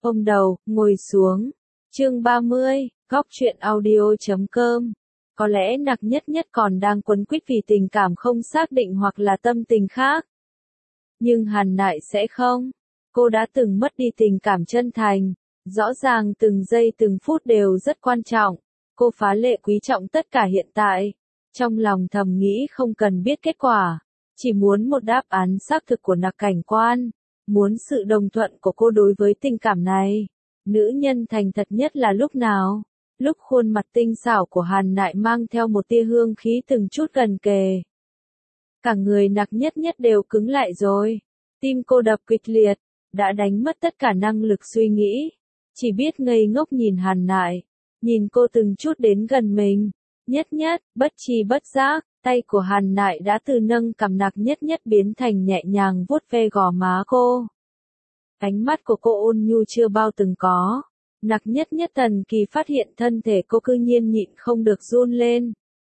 ôm đầu, ngồi xuống. Chương 30, góc truyện audio.com. Có lẽ Nặc Nhất Nhất còn đang quấn quýt vì tình cảm không xác định hoặc là tâm tình khác. Nhưng Hàn Nại sẽ không. Cô đã từng mất đi tình cảm chân thành. Rõ ràng từng giây từng phút đều rất quan trọng. Cô phá lệ quý trọng tất cả hiện tại. Trong lòng thầm nghĩ không cần biết kết quả. Chỉ muốn một đáp án xác thực của Nặc Cảnh Quan. Muốn sự đồng thuận của cô đối với tình cảm này. Nữ nhân thành thật nhất là lúc nào? Lúc khuôn mặt tinh xảo của Hàn Nại mang theo một tia hương khí từng chút gần kề. Cả người Nặc Nhất Nhất đều cứng lại rồi. Tim cô đập kịch liệt, đã đánh mất tất cả năng lực suy nghĩ. Chỉ biết ngây ngốc nhìn Hàn Nại, nhìn cô từng chút đến gần mình. Nhất Nhất, bất tri bất giác, tay của Hàn Nại đã từ nâng cằm Nặc Nhất Nhất biến thành nhẹ nhàng vuốt ve gò má cô. Ánh mắt của cô ôn nhu chưa bao từng có. Nặc Nhất Nhất thần kỳ phát hiện thân thể cô cư nhiên nhịn không được run lên.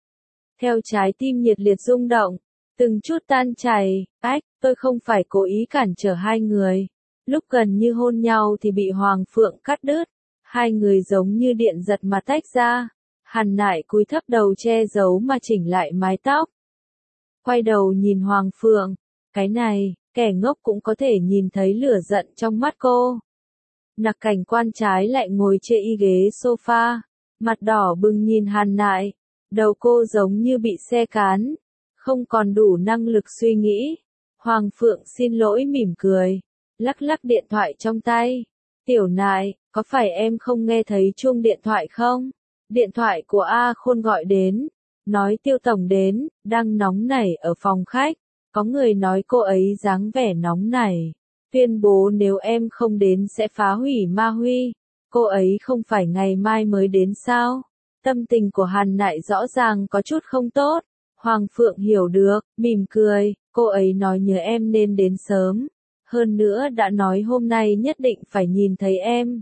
Theo trái tim nhiệt liệt rung động, từng chút tan chảy, tôi không phải cố ý cản trở hai người. Lúc gần như hôn nhau thì bị Hoàng Phượng cắt đứt, hai người giống như điện giật mà tách ra. Hàn Nại cúi thấp đầu che giấu mà chỉnh lại mái tóc. Quay đầu nhìn Hoàng Phượng, cái này, kẻ ngốc cũng có thể nhìn thấy lửa giận trong mắt cô. Nặc Cảnh Quan trái lại ngồi trên y ghế sofa, mặt đỏ bừng nhìn Hàn Nại, đầu cô giống như bị xe cán, không còn đủ năng lực suy nghĩ. Hoàng Phượng xin lỗi mỉm cười, lắc lắc điện thoại trong tay. Tiểu Nại, có phải em không nghe thấy chuông điện thoại không? Điện thoại của A Khôn gọi đến, nói Tiêu Tổng đến, đang nóng nảy ở phòng khách. Có người nói cô ấy dáng vẻ nóng nảy, tuyên bố nếu em không đến sẽ phá hủy Ma Huy. Cô ấy không phải ngày mai mới đến sao? Tâm tình của Hàn Nại rõ ràng có chút không tốt. Hoàng Phượng hiểu được, mỉm cười, cô ấy nói nhớ em nên đến sớm. Hơn nữa đã nói hôm nay nhất định phải nhìn thấy em.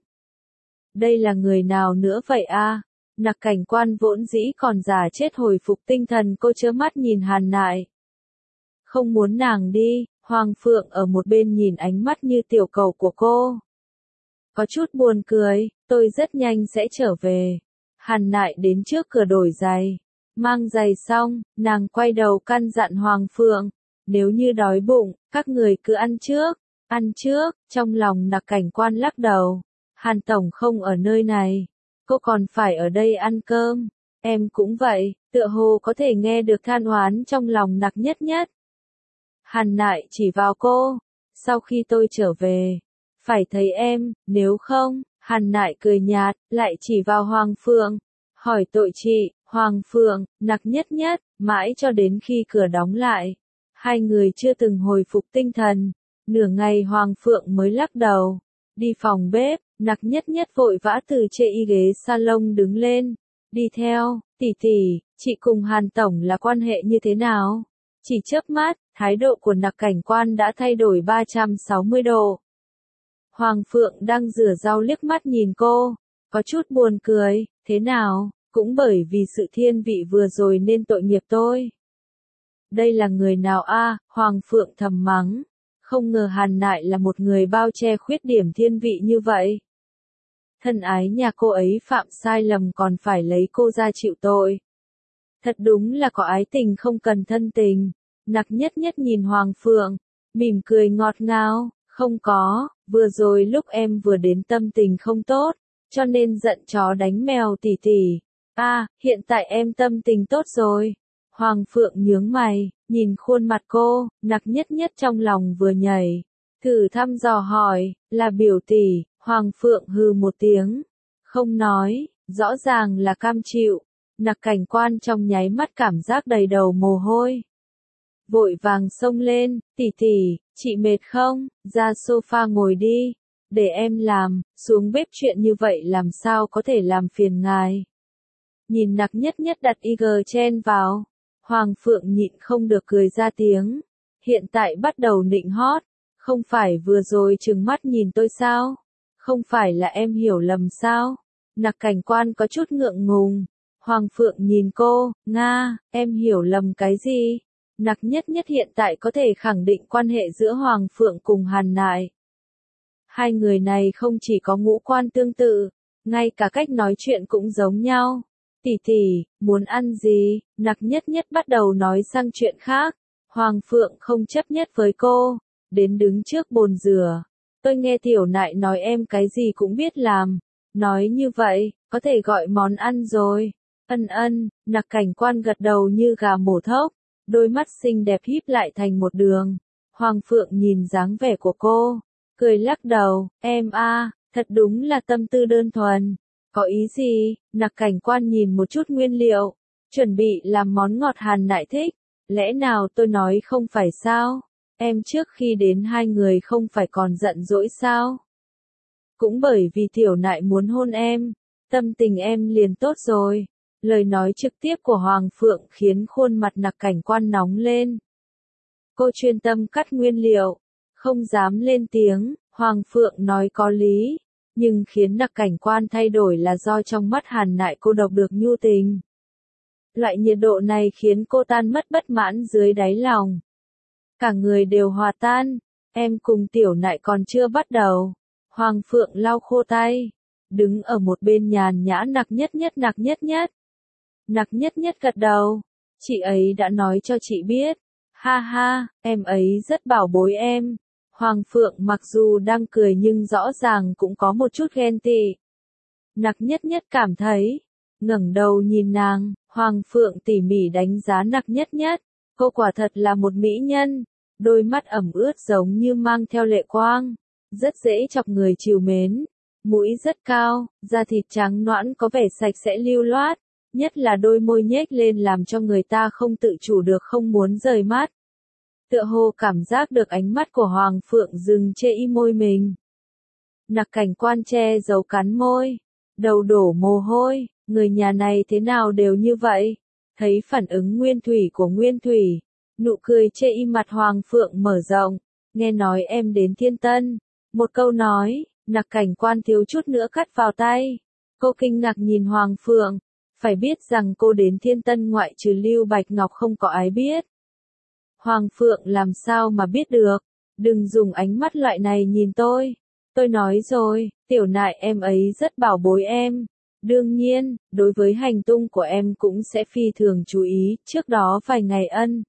Đây là người nào nữa vậy a? Nặc Cảnh Quan vốn dĩ còn già chết hồi phục tinh thần, cô chớ mắt nhìn Hàn Nại. Không muốn nàng đi, Hoàng Phượng ở một bên nhìn ánh mắt như tiểu cầu của cô. Có chút buồn cười, tôi rất nhanh sẽ trở về. Hàn Nại đến trước cửa đổi giày. Mang giày xong, nàng quay đầu căn dặn Hoàng Phượng. Nếu như đói bụng, các người cứ ăn trước. Ăn trước, trong lòng Nặc Cảnh Quan lắc đầu. Hàn Tổng không ở nơi này. Cô còn phải ở đây ăn cơm. Em cũng vậy, tựa hồ có thể nghe được than oán trong lòng Nặc Nhất Nhất. Hàn Nại chỉ vào cô. Sau khi tôi trở về, phải thấy em, nếu không, Hàn Nại cười nhạt, lại chỉ vào Hoàng Phượng. Hỏi tội chị, Hoàng Phượng, Nặc Nhất Nhất, mãi cho đến khi cửa đóng lại. Hai người chưa từng hồi phục tinh thần. Nửa ngày Hoàng Phượng mới lắc đầu. Đi phòng bếp, Nặc Nhất Nhất vội vã từ trên y ghế salon đứng lên. Đi theo, tỷ, chị cùng Hàn Tổng là quan hệ như thế nào? Chỉ chớp mắt, thái độ của Nặc Cảnh Quan đã thay đổi 360 độ. Hoàng Phượng đang rửa rau liếc mắt nhìn cô, có chút buồn cười, thế nào, cũng bởi vì sự thiên vị vừa rồi nên tội nghiệp tôi. Đây là người nào a? Hoàng Phượng thầm mắng, không ngờ Hàn Nại là một người bao che khuyết điểm thiên vị như vậy. Thân ái nhà cô ấy phạm sai lầm còn phải lấy cô ra chịu tội. Thật đúng là có ái tình không cần thân tình. Nặc Nhất Nhất nhìn Hoàng Phượng, mỉm cười ngọt ngào, không có, vừa rồi lúc em vừa đến tâm tình không tốt, cho nên giận chó đánh mèo tỷ. Hiện tại em tâm tình tốt rồi. Hoàng Phượng nhướng mày, nhìn khuôn mặt cô, Nặc Nhất Nhất trong lòng vừa nhảy, thử thăm dò hỏi, là biểu tỷ. Hoàng Phượng hừ một tiếng, không nói, rõ ràng là cam chịu. Nặc Cảnh Quan trong nháy mắt cảm giác đầy đầu mồ hôi. Vội vàng xông lên, tỷ, chị mệt không, ra sofa ngồi đi, để em làm, xuống bếp chuyện như vậy làm sao có thể làm phiền ngài. Nhìn Nặc Nhất Nhất đặt IG chen vào, Hoàng Phượng nhịn không được cười ra tiếng. Hiện tại bắt đầu nịnh hót, không phải vừa rồi trừng mắt nhìn tôi sao? Không phải là em hiểu lầm sao? Nặc Cảnh Quan có chút ngượng ngùng. Hoàng Phượng nhìn cô, Nga, em hiểu lầm cái gì? Nặc Nhất Nhất hiện tại có thể khẳng định quan hệ giữa Hoàng Phượng cùng Hàn Nại. Hai người này không chỉ có ngũ quan tương tự, ngay cả cách nói chuyện cũng giống nhau. Tỷ tỷ, muốn ăn gì? Nặc nhất nhất bắt đầu nói sang chuyện khác. Hoàng Phượng không chấp nhất với cô, đến đứng trước bồn rửa. Tôi nghe tiểu nại nói em cái gì cũng biết làm. Nói như vậy, có thể gọi món ăn rồi. Ân, Nặc Cảnh Quan gật đầu như gà mổ thóc, đôi mắt xinh đẹp híp lại thành một đường. Hoàng Phượng nhìn dáng vẻ của cô, cười lắc đầu, em thật đúng là tâm tư đơn thuần. Có ý gì? Nặc Cảnh Quan nhìn một chút nguyên liệu, chuẩn bị làm món ngọt Hàn Nại thích. Lẽ nào tôi nói không phải sao? Em trước khi đến hai người không phải còn giận dỗi sao? Cũng bởi vì tiểu nại muốn hôn em, tâm tình em liền tốt rồi. Lời nói trực tiếp của Hoàng Phượng khiến khuôn mặt Nặc Cảnh Quan nóng lên. Cô chuyên tâm cắt nguyên liệu, không dám lên tiếng. Hoàng Phượng nói có lý, nhưng khiến Nặc Cảnh Quan thay đổi là do trong mắt Hàn Nại cô đọc được nhu tình. Loại nhiệt độ này khiến cô tan mất bất mãn dưới đáy lòng. Cả người đều hòa tan, em cùng tiểu nại còn chưa bắt đầu. Hoàng Phượng lau khô tay, đứng ở một bên nhàn nhã Nặc nhất nhất. Nặc nhất nhất gật đầu, chị ấy đã nói cho chị biết. Ha ha, em ấy rất bảo bối em. Hoàng Phượng mặc dù đang cười nhưng rõ ràng cũng có một chút ghen tị. Nặc nhất nhất cảm thấy, ngẩng đầu nhìn nàng, Hoàng Phượng tỉ mỉ đánh giá Nặc nhất nhất. Cô quả thật là một mỹ nhân, đôi mắt ẩm ướt giống như mang theo lệ quang, rất dễ chọc người trìu mến. Mũi rất cao, da thịt trắng nõn có vẻ sạch sẽ lưu loát, nhất là đôi môi nhếch lên làm cho người ta không tự chủ được không muốn rời mắt. Tựa hồ cảm giác được ánh mắt của Hoàng Phượng dừng trên môi mình. Nặc Cảnh Quan che giấu cắn môi, đầu đổ mồ hôi, người nhà này thế nào đều như vậy. Thấy phản ứng Nguyên Thủy của Nguyên Thủy, nụ cười trên mặt Hoàng Phượng mở rộng, nghe nói em đến Thiên Tân. Một câu nói, Nặc Cảnh Quan thiếu chút nữa cắt vào tay. Cô kinh ngạc nhìn Hoàng Phượng, phải biết rằng cô đến Thiên Tân ngoại trừ Lưu Bạch Ngọc không có ai biết. Hoàng Phượng làm sao mà biết được, đừng dùng ánh mắt loại này nhìn tôi. Tôi nói rồi, tiểu nại em ấy rất bảo bối em. Đương nhiên, đối với hành tung của em cũng sẽ phi thường chú ý, trước đó vài ngày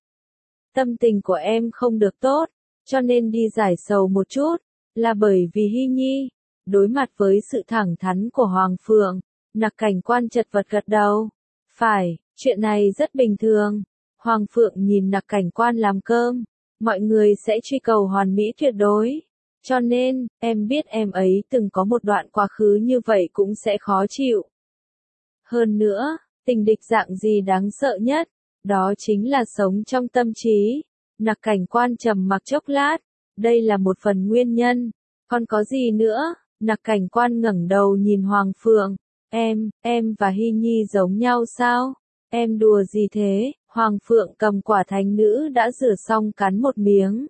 tâm tình của em không được tốt, cho nên đi giải sầu một chút, là bởi vì Hy Nhi. Đối mặt với sự thẳng thắn của Hoàng Phượng, Nặc Cảnh Quan chật vật gật đầu. Phải, chuyện này rất bình thường. Hoàng Phượng nhìn Nặc Cảnh Quan làm cơm, mọi người sẽ truy cầu hoàn mỹ tuyệt đối. Cho nên, em biết em ấy từng có một đoạn quá khứ như vậy cũng sẽ khó chịu. Hơn nữa, tình địch dạng gì đáng sợ nhất, đó chính là sống trong tâm trí. Nặc Cảnh Quan trầm mặc chốc lát, đây là một phần nguyên nhân, còn có gì nữa? Nặc Cảnh Quan ngẩng đầu nhìn Hoàng Phượng, em và Hy Nhi giống nhau sao? Em đùa gì thế? Hoàng Phượng cầm quả thánh nữ đã rửa xong cắn một miếng.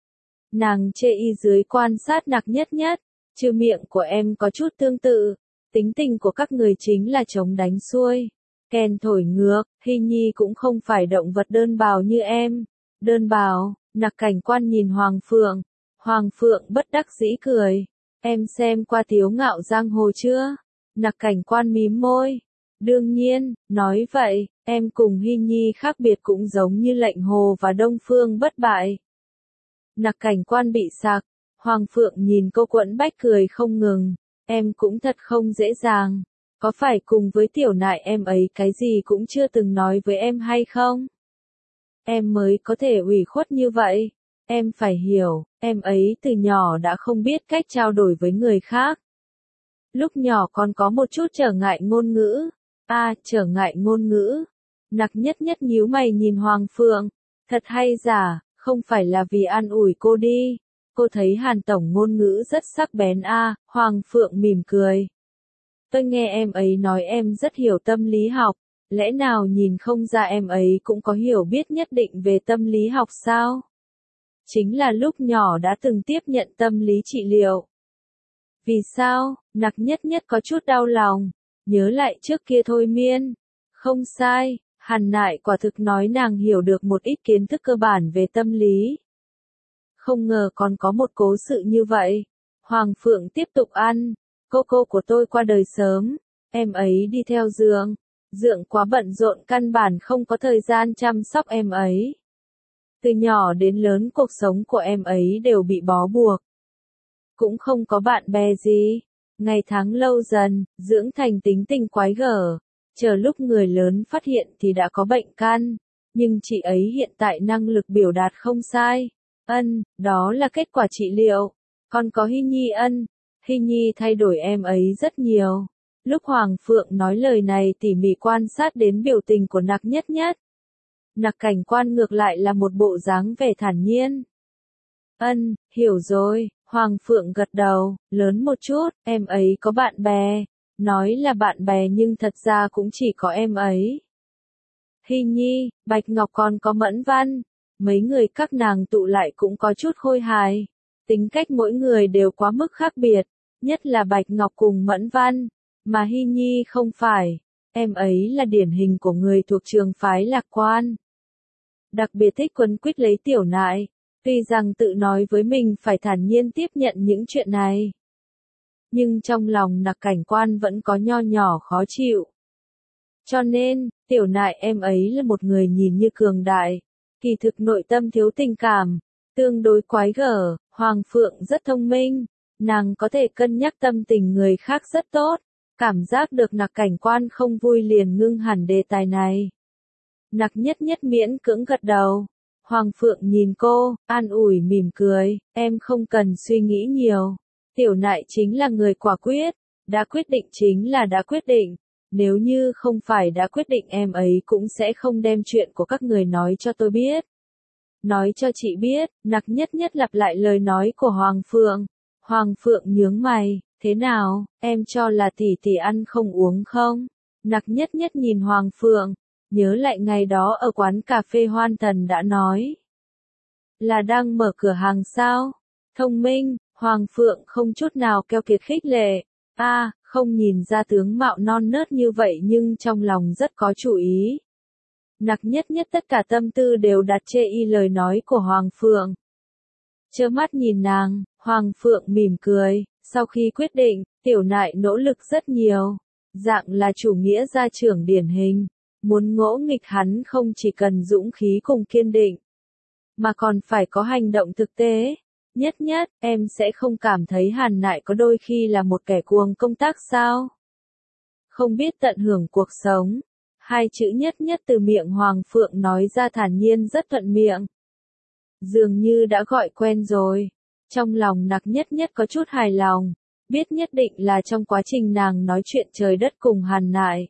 Nàng chê dưới quan sát Nặc nhất nhất, trừ miệng của em có chút tương tự, tính tình của các người chính là chống đánh xuôi, kèn thổi ngược. Hy Nhi cũng không phải động vật đơn bào như em. Đơn bào? Nặc Cảnh Quan nhìn Hoàng Phượng. Hoàng Phượng bất đắc dĩ cười. Em xem qua Tiếu Ngạo Giang Hồ chưa? Nặc Cảnh Quan mím môi. Đương nhiên, nói vậy, em cùng Hy Nhi khác biệt cũng giống như Lệnh Hồ và Đông Phương Bất Bại. Nặc Cảnh Quan bị sặc, Hoàng Phượng nhìn cô quẫn bách cười không ngừng. Em cũng thật không dễ dàng, có phải cùng với tiểu nại em ấy cái gì cũng chưa từng nói với em hay không? Em mới có thể ủy khuất như vậy. Em phải hiểu, em ấy từ nhỏ đã không biết cách trao đổi với người khác. Lúc nhỏ còn có một chút trở ngại ngôn ngữ. Trở ngại ngôn ngữ. Nặc nhất nhất nhíu mày nhìn Hoàng Phượng. Thật hay giả, không phải là vì an ủi cô đi. Cô thấy Hàn tổng ngôn ngữ rất sắc bén Hoàng Phượng mỉm cười. Tôi nghe em ấy nói em rất hiểu tâm lý học. Lẽ nào nhìn không ra em ấy cũng có hiểu biết nhất định về tâm lý học sao? Chính là lúc nhỏ đã từng tiếp nhận tâm lý trị liệu. Vì sao? Nặc nhất nhất có chút đau lòng. Nhớ lại trước kia thôi miên. Không sai, Hàn Nại quả thực nói nàng hiểu được một ít kiến thức cơ bản về tâm lý. Không ngờ còn có một cố sự như vậy. Hoàng Phượng tiếp tục ăn. Cô của tôi qua đời sớm. Em ấy đi theo Dượng. Dượng quá bận rộn căn bản không có thời gian chăm sóc em ấy. Từ nhỏ đến lớn cuộc sống của em ấy đều bị bó buộc. Cũng không có bạn bè gì. Ngày tháng lâu dần, dưỡng thành tính tình quái gở. Chờ lúc người lớn phát hiện thì đã có bệnh căn. Nhưng chị ấy hiện tại năng lực biểu đạt không sai. Đó là kết quả trị liệu. Còn có Hy Nhi Hy Nhi thay đổi em ấy rất nhiều. Lúc Hoàng Phượng nói lời này tỉ mỉ quan sát đến biểu tình của Nặc Nhất Nhất. Nặc Cảnh Quan ngược lại là một bộ dáng vẻ thản nhiên. Hiểu rồi, Hoàng Phượng gật đầu, lớn một chút, em ấy có bạn bè. Nói là bạn bè nhưng thật ra cũng chỉ có em ấy. Hy Nhi, Bạch Ngọc còn có Mẫn Văn. Mấy người các nàng tụ lại cũng có chút khôi hài. Tính cách mỗi người đều quá mức khác biệt, nhất là Bạch Ngọc cùng Mẫn Văn. Mà Hy Nhi không phải, em ấy là điển hình của người thuộc trường phái Lạc Quan. Đặc biệt thích quấn quýt lấy Tiểu Nại, tuy rằng tự nói với mình phải thản nhiên tiếp nhận những chuyện này. Nhưng trong lòng Nặc Cảnh Quan vẫn có nho nhỏ khó chịu. Cho nên, Tiểu Nại em ấy là một người nhìn như cường đại, kỳ thực nội tâm thiếu tình cảm, tương đối quái gở. Hoàng Phượng rất thông minh, nàng có thể cân nhắc tâm tình người khác rất tốt. Cảm giác được Nặc Cảnh Quan không vui liền ngưng hẳn đề tài này. Nặc Nhất Nhất miễn cưỡng gật đầu. Hoàng Phượng nhìn cô, an ủi mỉm cười, em không cần suy nghĩ nhiều. Tiểu Nại chính là người quả quyết, đã quyết định chính là đã quyết định. Nếu như không phải đã quyết định em ấy cũng sẽ không đem chuyện của các người nói cho tôi biết. Nói cho chị biết, Nặc Nhất Nhất lặp lại lời nói của Hoàng Phượng. Hoàng Phượng nhướng mày, thế nào, em cho là tỷ tỷ ăn không uống không? Nặc Nhất Nhất nhìn Hoàng Phượng, nhớ lại ngày đó ở quán cà phê Hoan Thần đã nói. Là đang mở cửa hàng sao? Thông minh, Hoàng Phượng không chút nào keo kiệt khích lệ. Không nhìn ra tướng mạo non nớt như vậy nhưng trong lòng rất có chủ ý. Nặc Nhất Nhất tất cả tâm tư đều đặt chê y lời nói của Hoàng Phượng. Trơ mắt nhìn nàng, Hoàng Phượng mỉm cười, sau khi quyết định, Tiểu Nại nỗ lực rất nhiều. Dạng là chủ nghĩa gia trưởng điển hình, muốn ngỗ nghịch hắn không chỉ cần dũng khí cùng kiên định, mà còn phải có hành động thực tế. Nhất Nhất, em sẽ không cảm thấy Hàn Nại có đôi khi là một kẻ cuồng công tác sao? Không biết tận hưởng cuộc sống. Hai chữ Nhất Nhất từ miệng Hoàng Phượng nói ra thản nhiên rất thuận miệng. Dường như đã gọi quen rồi. Trong lòng Nặc Nhất Nhất có chút hài lòng, biết nhất định là trong quá trình nàng nói chuyện trời đất cùng Hàn Nại.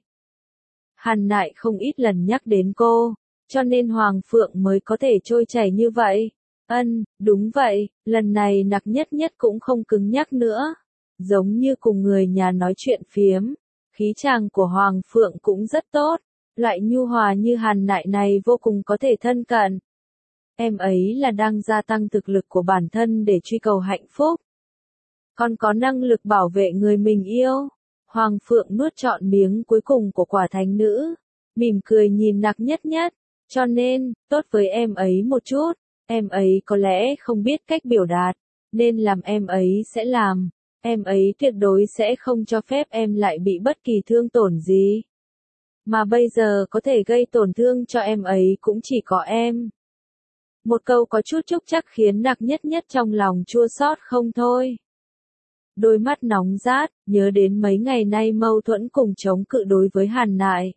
Hàn Nại không ít lần nhắc đến cô, cho nên Hoàng Phượng mới có thể trôi chảy như vậy. Đúng vậy, lần này Nặc Nhất Nhất cũng không cứng nhắc nữa. Giống như cùng người nhà nói chuyện phiếm, khí chàng của Hoàng Phượng cũng rất tốt. Loại nhu hòa như Hàn Nại này vô cùng có thể thân cận. Em ấy là đang gia tăng thực lực của bản thân để truy cầu hạnh phúc. Còn có năng lực bảo vệ người mình yêu. Hoàng Phượng nuốt trọn miếng cuối cùng của quả thánh nữ. Mỉm cười nhìn Nặc Nhất Nhất. Cho nên, tốt với em ấy một chút. Em ấy có lẽ không biết cách biểu đạt. Nên làm em ấy sẽ làm. Em ấy tuyệt đối sẽ không cho phép em lại bị bất kỳ thương tổn gì. Mà bây giờ có thể gây tổn thương cho em ấy cũng chỉ có em. Một câu có chút trúc trắc khiến Nặc Nhất Nhất trong lòng chua xót không thôi. Đôi mắt nóng rát, nhớ đến mấy ngày nay mâu thuẫn cùng chống cự đối với Hàn Nại.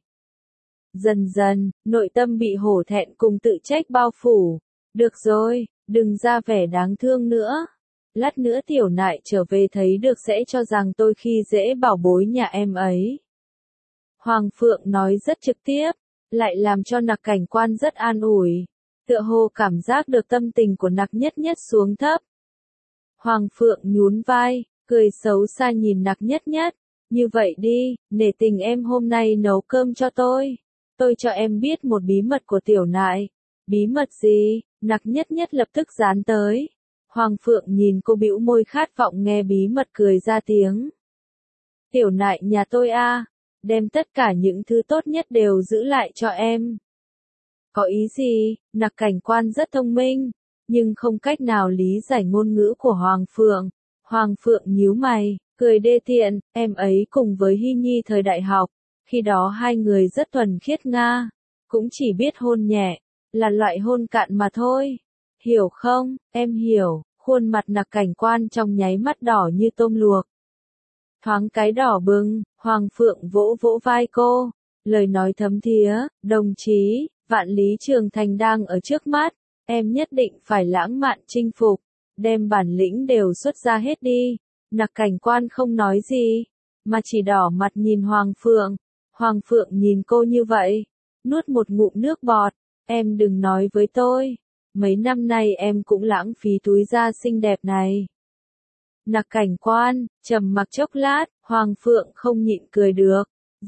Dần dần, nội tâm bị hổ thẹn cùng tự trách bao phủ. Được rồi, đừng ra vẻ đáng thương nữa. Lát nữa Tiểu Nại trở về thấy được sẽ cho rằng tôi khi dễ bảo bối nhà em ấy. Hoàng Phượng nói rất trực tiếp, lại làm cho Nặc Cảnh Quan rất an ủi. Tựa hồ cảm giác được tâm tình của Nặc Nhất Nhất xuống thấp. Hoàng Phượng nhún vai, cười xấu xa nhìn Nặc Nhất Nhất. Như vậy đi, nể tình em hôm nay nấu cơm cho tôi. Tôi cho em biết một bí mật của Tiểu Nại. Bí mật gì? Nặc Nhất Nhất lập tức dán tới. Hoàng Phượng nhìn cô bĩu môi khát vọng nghe bí mật cười ra tiếng. Tiểu Nại nhà tôi đem tất cả những thứ tốt nhất đều giữ lại cho em. Có ý gì? Nặc Cảnh Quan rất thông minh, nhưng không cách nào lý giải ngôn ngữ của Hoàng Phượng. Hoàng Phượng nhíu mày, cười đê tiện, em ấy cùng với Hy Nhi thời đại học, khi đó hai người rất thuần khiết nga, cũng chỉ biết hôn nhẹ, là loại hôn cạn mà thôi. Hiểu không, em hiểu, khuôn mặt Nặc Cảnh Quan trong nháy mắt đỏ như tôm luộc. Thoáng cái đỏ bừng, Hoàng Phượng vỗ vỗ vai cô, lời nói thấm thía, đồng chí, vạn lý trường thành đang ở trước mắt, em nhất định phải lãng mạn chinh phục, đem bản lĩnh đều xuất ra hết đi. Nặc Cảnh Quan không nói gì, mà chỉ đỏ mặt nhìn Hoàng Phượng. Hoàng Phượng nhìn cô như vậy, nuốt một ngụm nước bọt, em đừng nói với tôi, mấy năm nay em cũng lãng phí túi da xinh đẹp này. Nặc Cảnh Quan, trầm mặc chốc lát, Hoàng Phượng không nhịn cười được.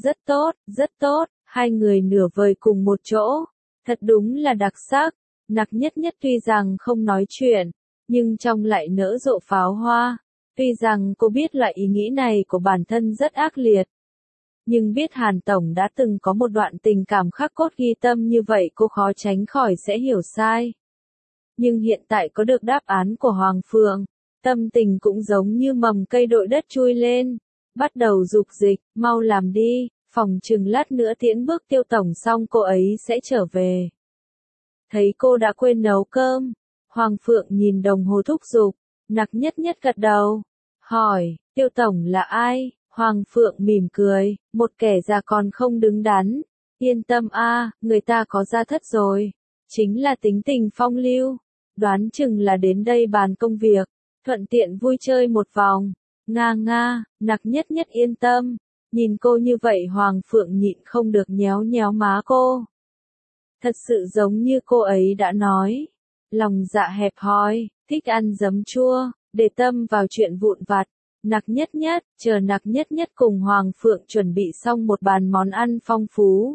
Rất tốt, hai người nửa vời cùng một chỗ. Thật đúng là đặc sắc. Nặc Nhất Nhất tuy rằng không nói chuyện, nhưng trong lại nở rộ pháo hoa. Tuy rằng cô biết loại ý nghĩ này của bản thân rất ác liệt. Nhưng biết Hàn Tổng đã từng có một đoạn tình cảm khắc cốt ghi tâm như vậy cô khó tránh khỏi sẽ hiểu sai. Nhưng hiện tại có được đáp án của Hoàng Phượng, tâm tình cũng giống như mầm cây đội đất chui lên, bắt đầu dục dịch, mau làm đi, phòng chừng lát nữa tiễn bước Tiêu Tổng xong cô ấy sẽ trở về. Thấy cô đã quên nấu cơm, Hoàng Phượng nhìn đồng hồ thúc giục, Nặc Nhất Nhất gật đầu, hỏi, Tiêu Tổng là ai? Hoàng Phượng mỉm cười, một kẻ già còn không đứng đắn, yên tâm a, người ta có gia thất rồi, chính là tính tình phong lưu, đoán chừng là đến đây bàn công việc, thuận tiện vui chơi một vòng. Nga, Nặc Nhất Nhất yên tâm, nhìn cô như vậy Hoàng Phượng nhịn không được nhéo nhéo má cô. Thật sự giống như cô ấy đã nói, lòng dạ hẹp hòi, thích ăn giấm chua, để tâm vào chuyện vụn vặt. Nặc Nhất Nhất, chờ Nặc Nhất Nhất cùng Hoàng Phượng chuẩn bị xong một bàn món ăn phong phú.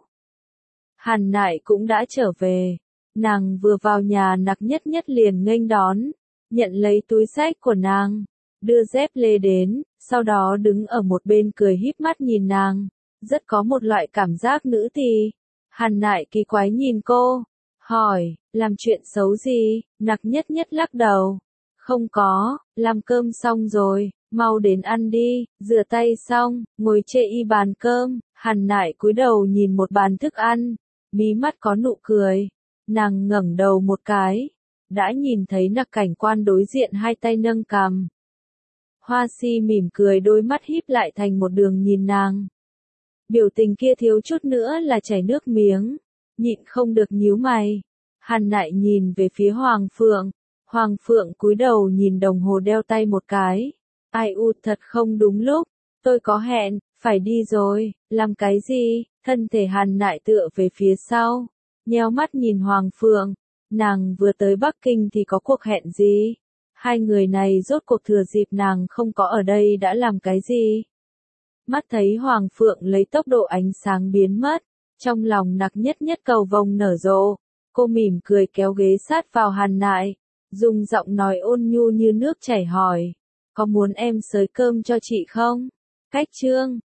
Hàn Nại cũng đã trở về, nàng vừa vào nhà Nặc Nhất Nhất liền nghênh đón, nhận lấy túi xách của nàng, đưa dép lê đến, sau đó đứng ở một bên cười híp mắt nhìn nàng, rất có một loại cảm giác nữ tỳ. Hàn Nại kỳ quái nhìn cô, hỏi, làm chuyện xấu gì? Nặc Nhất Nhất lắc đầu, không có, làm cơm xong rồi, mau đến ăn đi, rửa tay xong, ngồi chê y bàn cơm. Hàn Nại cúi đầu nhìn một bàn thức ăn, mí mắt có nụ cười, nàng ngẩng đầu một cái, đã nhìn thấy Nặc Cảnh Quan đối diện hai tay nâng cằm. Hoa Si mỉm cười đôi mắt híp lại thành một đường nhìn nàng. Biểu tình kia thiếu chút nữa là chảy nước miếng, nhịn không được nhíu mày. Hàn Nại nhìn về phía Hoàng Phượng, Hoàng Phượng cúi đầu nhìn đồng hồ đeo tay một cái. Ai u thật không đúng lúc, tôi có hẹn, phải đi rồi, làm cái gì? Thân thể Hàn Nại tựa về phía sau, nheo mắt nhìn Hoàng Phượng, nàng vừa tới Bắc Kinh thì có cuộc hẹn gì? Hai người này rốt cuộc thừa dịp nàng không có ở đây đã làm cái gì? Mắt thấy Hoàng Phượng lấy tốc độ ánh sáng biến mất, trong lòng Nặc Nhất Nhất cầu vồng nở rộ, cô mỉm cười kéo ghế sát vào Hàn Nại, dùng giọng nói ôn nhu như nước chảy hỏi, có muốn em xới cơm cho chị không? Cách chương